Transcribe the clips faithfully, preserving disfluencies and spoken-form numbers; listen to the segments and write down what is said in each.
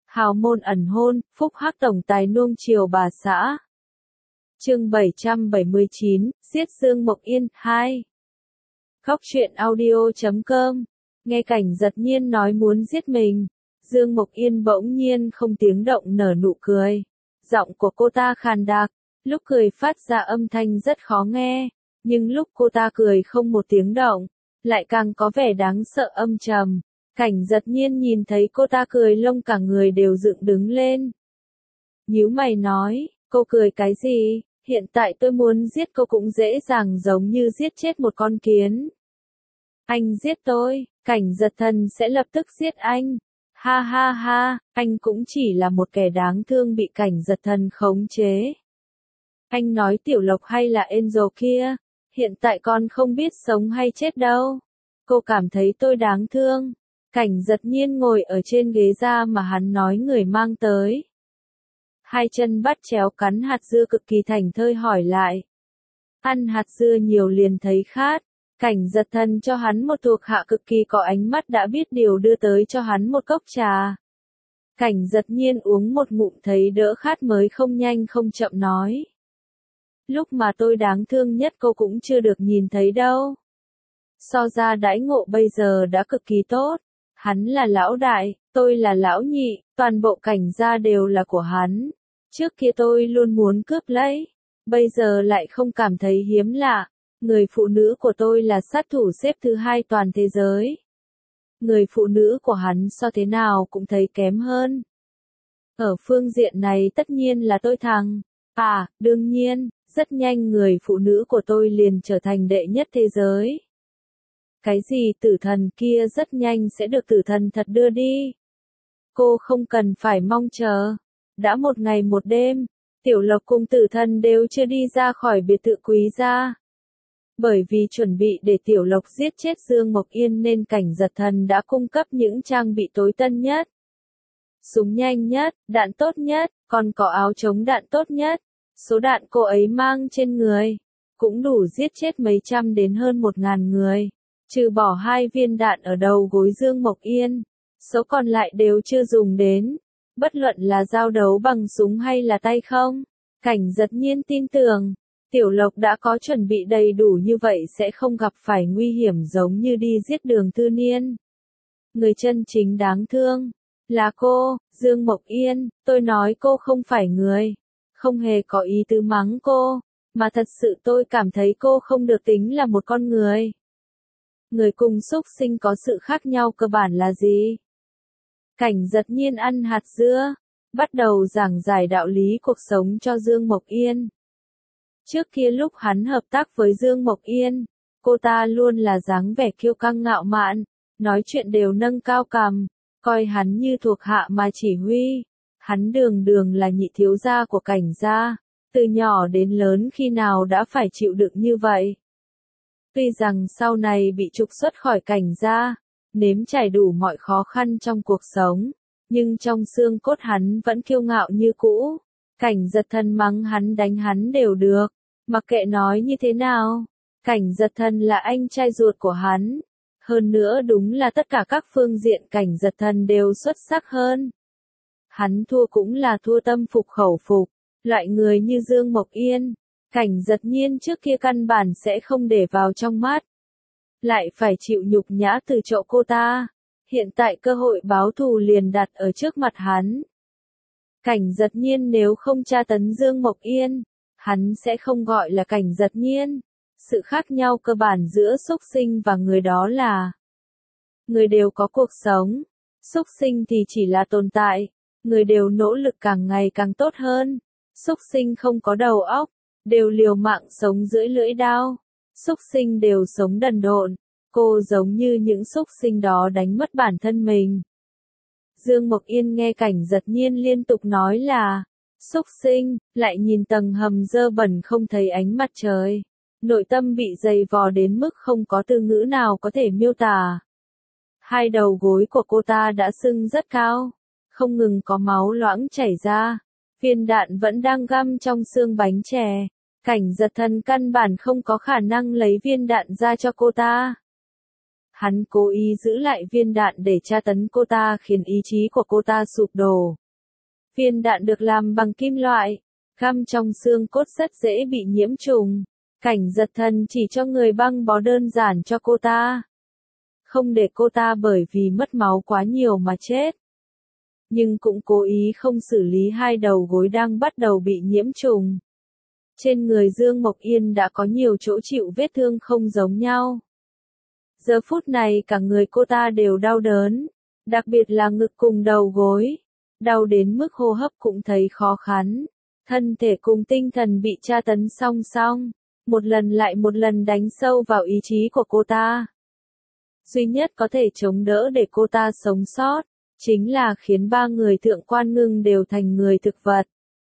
Hào môn ẩn hôn, phúc hắc tổng tài nuông chiều bà xã. Chương bảy trăm bảy mươi chín, giết Dương Mộc Yên, hai. Khóc truyện audio chấm com. Nghe Cảnh Giật Nhiên nói muốn giết mình, Dương Mộc Yên bỗng nhiên không tiếng động nở nụ cười. Giọng của cô ta khàn đặc, lúc cười phát ra âm thanh rất khó nghe, nhưng lúc cô ta cười không một tiếng động, lại càng có vẻ đáng sợ âm trầm. Cảnh Giật Nhiên nhìn thấy cô ta cười lông cả người đều dựng đứng lên. Nhíu mày nói, cô cười cái gì, hiện tại tôi muốn giết cô cũng dễ dàng giống như giết chết một con kiến. Anh giết tôi, Cảnh Giật Thần sẽ lập tức giết anh. Ha ha ha, anh cũng chỉ là một kẻ đáng thương bị Cảnh Giật Thần khống chế. Anh nói Tiểu Lộc hay là Angel kia, hiện tại con không biết sống hay chết đâu. Cô cảm thấy tôi đáng thương. Cảnh Giật Nhiên ngồi ở trên ghế da mà hắn nói người mang tới. Hai chân bắt chéo cắn hạt dưa cực kỳ thành thơi hỏi lại. Ăn hạt dưa nhiều liền thấy khát. Cảnh Giật Thần cho hắn một thuộc hạ cực kỳ có ánh mắt đã biết điều đưa tới cho hắn một cốc trà. Cảnh Giật Nhiên uống một ngụm thấy đỡ khát mới không nhanh không chậm nói. Lúc mà tôi đáng thương nhất cô cũng chưa được nhìn thấy đâu. So ra đãi ngộ bây giờ đã cực kỳ tốt. Hắn là lão đại, tôi là lão nhị, toàn bộ Cảnh gia đều là của hắn. Trước kia tôi luôn muốn cướp lấy, bây giờ lại không cảm thấy hiếm lạ. Người phụ nữ của tôi là sát thủ xếp thứ hai toàn thế giới. Người phụ nữ của hắn so thế nào cũng thấy kém hơn. Ở phương diện này tất nhiên là tôi thắng. À, đương nhiên, rất nhanh người phụ nữ của tôi liền trở thành đệ nhất thế giới. Cái gì tử thần kia rất nhanh sẽ được tử thần thật đưa đi. Cô không cần phải mong chờ. Đã một ngày một đêm, Tiểu Lộc cùng tử thần đều chưa đi ra khỏi biệt thự Quý gia. Bởi vì chuẩn bị để Tiểu Lộc giết chết Dương Mộc Yên nên Cảnh Giật Thần đã cung cấp những trang bị tối tân nhất. Súng nhanh nhất, đạn tốt nhất, còn có áo chống đạn tốt nhất. Số đạn cô ấy mang trên người cũng đủ giết chết mấy trăm đến hơn một ngàn người. Trừ bỏ hai viên đạn ở đầu gối Dương Mộc Yên, số còn lại đều chưa dùng đến. Bất luận là giao đấu bằng súng hay là tay không, Cảnh Giật Nhiên tin tưởng, Tiểu Lộc đã có chuẩn bị đầy đủ như vậy sẽ không gặp phải nguy hiểm giống như đi giết Đường Tư Niên. Người chân chính đáng thương là cô, Dương Mộc Yên, tôi nói cô không phải người, không hề có ý tứ mắng cô, mà thật sự tôi cảm thấy cô không được tính là một con người. Người cùng súc sinh có sự khác nhau cơ bản là gì? Cảnh Giật Nhiên ăn hạt dưa, bắt đầu giảng giải đạo lý cuộc sống cho Dương Mộc Yên. Trước kia lúc hắn hợp tác với Dương Mộc Yên, cô ta luôn là dáng vẻ kiêu căng ngạo mạn, nói chuyện đều nâng cao cằm, coi hắn như thuộc hạ mà chỉ huy. Hắn đường đường là nhị thiếu gia của Cảnh gia, từ nhỏ đến lớn khi nào đã phải chịu đựng như vậy. Tuy rằng sau này bị trục xuất khỏi Cảnh gia, nếm trải đủ mọi khó khăn trong cuộc sống, nhưng trong xương cốt hắn vẫn kiêu ngạo như cũ. Cảnh Giật Thần mắng hắn đánh hắn đều được, mặc kệ nói như thế nào. Cảnh Giật Thần là anh trai ruột của hắn. Hơn nữa đúng là tất cả các phương diện Cảnh Giật Thần đều xuất sắc hơn. Hắn thua cũng là thua tâm phục khẩu phục. Loại người như Dương Mộc Yên, Cảnh Giật Nhiên trước kia căn bản sẽ không để vào trong mắt. Lại phải chịu nhục nhã từ chỗ cô ta. Hiện tại cơ hội báo thù liền đặt ở trước mặt hắn. Cảnh Giật Nhiên nếu không tra tấn Dương Mộc Yên, hắn sẽ không gọi là Cảnh Giật Nhiên. Sự khác nhau cơ bản giữa súc sinh và người đó là người đều có cuộc sống, súc sinh thì chỉ là tồn tại, người đều nỗ lực càng ngày càng tốt hơn. Súc sinh không có đầu óc, đều liều mạng sống dưới lưỡi dao. Súc sinh đều sống đần độn, cô giống như những súc sinh đó đánh mất bản thân mình. Dương Mộc Yên nghe Cảnh Giật Nhiên liên tục nói là súc sinh, lại nhìn tầng hầm dơ bẩn không thấy ánh mặt trời. Nội tâm bị dày vò đến mức không có từ ngữ nào có thể miêu tả. Hai đầu gối của cô ta đã sưng rất cao, không ngừng có máu loãng chảy ra. Viên đạn vẫn đang găm trong xương bánh chè. Cảnh Giật Thần căn bản không có khả năng lấy viên đạn ra cho cô ta. Hắn cố ý giữ lại viên đạn để tra tấn cô ta khiến ý chí của cô ta sụp đổ. Viên đạn được làm bằng kim loại, găm trong xương cốt rất dễ bị nhiễm trùng. Cảnh giật thần chỉ cho người băng bó đơn giản cho cô ta. Không để cô ta bởi vì mất máu quá nhiều mà chết. Nhưng cũng cố ý không xử lý hai đầu gối đang bắt đầu bị nhiễm trùng. Trên người Dương Mộc Yên đã có nhiều chỗ chịu vết thương không giống nhau. Giờ phút này cả người cô ta đều đau đớn, đặc biệt là ngực cùng đầu gối. Đau đến mức hô hấp cũng thấy khó khăn. Thân thể cùng tinh thần bị tra tấn song song, một lần lại một lần đánh sâu vào ý chí của cô ta. Duy nhất có thể chống đỡ để cô ta sống sót, chính là khiến ba người thượng quan ngưng đều thành người thực vật.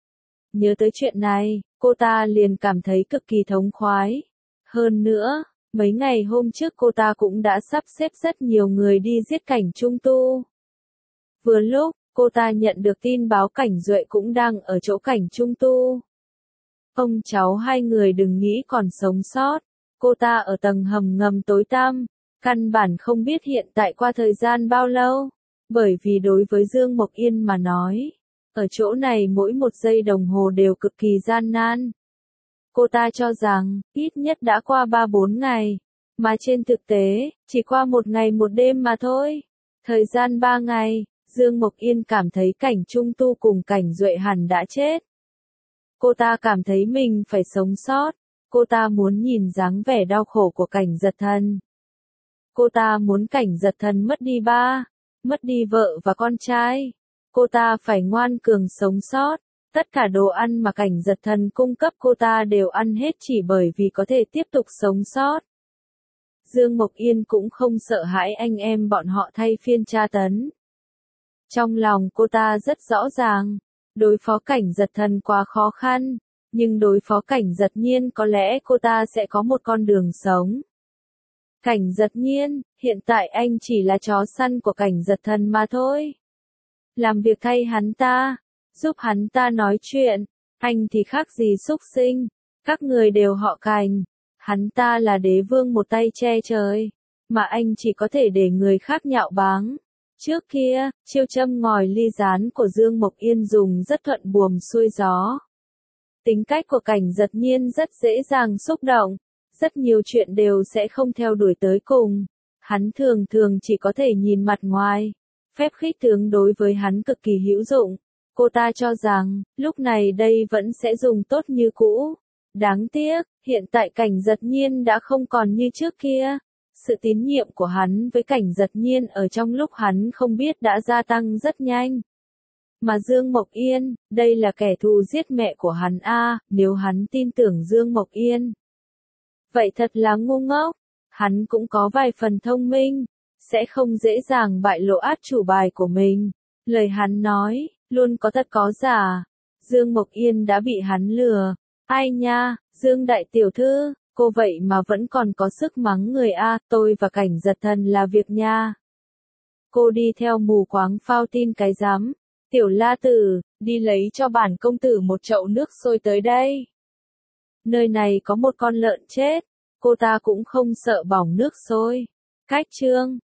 Nhớ tới chuyện này, cô ta liền cảm thấy cực kỳ thống khoái. Hơn nữa, mấy ngày hôm trước cô ta cũng đã sắp xếp rất nhiều người đi giết Cảnh Trung Tu. Vừa lúc, cô ta nhận được tin báo Cảnh Duệ cũng đang ở chỗ Cảnh Trung Tu. Ông cháu hai người đừng nghĩ còn sống sót, cô ta ở tầng hầm ngầm tối tăm, căn bản không biết hiện tại qua thời gian bao lâu, bởi vì đối với Dương Mộc Yên mà nói, ở chỗ này mỗi một giây đồng hồ đều cực kỳ gian nan. Cô ta cho rằng, ít nhất đã qua ba bốn ngày, mà trên thực tế, chỉ qua một ngày một đêm mà thôi. Thời gian ba ngày, Dương Mộc Yên cảm thấy Cảnh Trung Tu cùng Cảnh Duệ hẳn đã chết. Cô ta cảm thấy mình phải sống sót, cô ta muốn nhìn dáng vẻ đau khổ của Cảnh Giật Thần. Cô ta muốn Cảnh Giật Thần mất đi ba, mất đi vợ và con trai. Cô ta phải ngoan cường sống sót, tất cả đồ ăn mà Cảnh Giật Thần cung cấp cô ta đều ăn hết chỉ bởi vì có thể tiếp tục sống sót. Dương Mộc Yên cũng không sợ hãi anh em bọn họ thay phiên tra tấn. Trong lòng cô ta rất rõ ràng, đối phó Cảnh Giật Thần quá khó khăn, nhưng đối phó Cảnh Giật Nhiên có lẽ cô ta sẽ có một con đường sống. Cảnh Giật Nhiên, hiện tại anh chỉ là chó săn của Cảnh Giật Thần mà thôi. Làm việc thay hắn ta, giúp hắn ta nói chuyện, anh thì khác gì súc sinh, các người đều họ Cảnh. Hắn ta là đế vương một tay che trời, mà anh chỉ có thể để người khác nhạo báng. Trước kia, chiêu châm ngòi ly gián của Dương Mộc Yên dùng rất thuận buồm xuôi gió. Tính cách của Cảnh Giật Nhiên rất dễ dàng xúc động, rất nhiều chuyện đều sẽ không theo đuổi tới cùng. Hắn thường thường chỉ có thể nhìn mặt ngoài. Phép khích tướng đối với hắn cực kỳ hữu dụng. Cô ta cho rằng, lúc này đây vẫn sẽ dùng tốt như cũ. Đáng tiếc, hiện tại Cảnh Giật Nhiên đã không còn như trước kia. Sự tín nhiệm của hắn với Cảnh Giật Nhiên ở trong lúc hắn không biết đã gia tăng rất nhanh. Mà Dương Mộc Yên, đây là kẻ thù giết mẹ của hắn a, nếu hắn tin tưởng Dương Mộc Yên. Vậy thật là ngu ngốc, hắn cũng có vài phần thông minh, sẽ không dễ dàng bại lộ át chủ bài của mình. Lời hắn nói, luôn có thật có giả. Dương Mộc Yên đã bị hắn lừa. Ai nha, Dương đại tiểu thư, cô vậy mà vẫn còn có sức mắng người a, tôi và Cảnh Giật Thần là việc nha. Cô đi theo mù quáng phao tin cái rắm. Tiểu La Tử, đi lấy cho bản công tử một chậu nước sôi tới đây. Nơi này có một con lợn chết, cô ta cũng không sợ bỏng nước sôi. Cách chương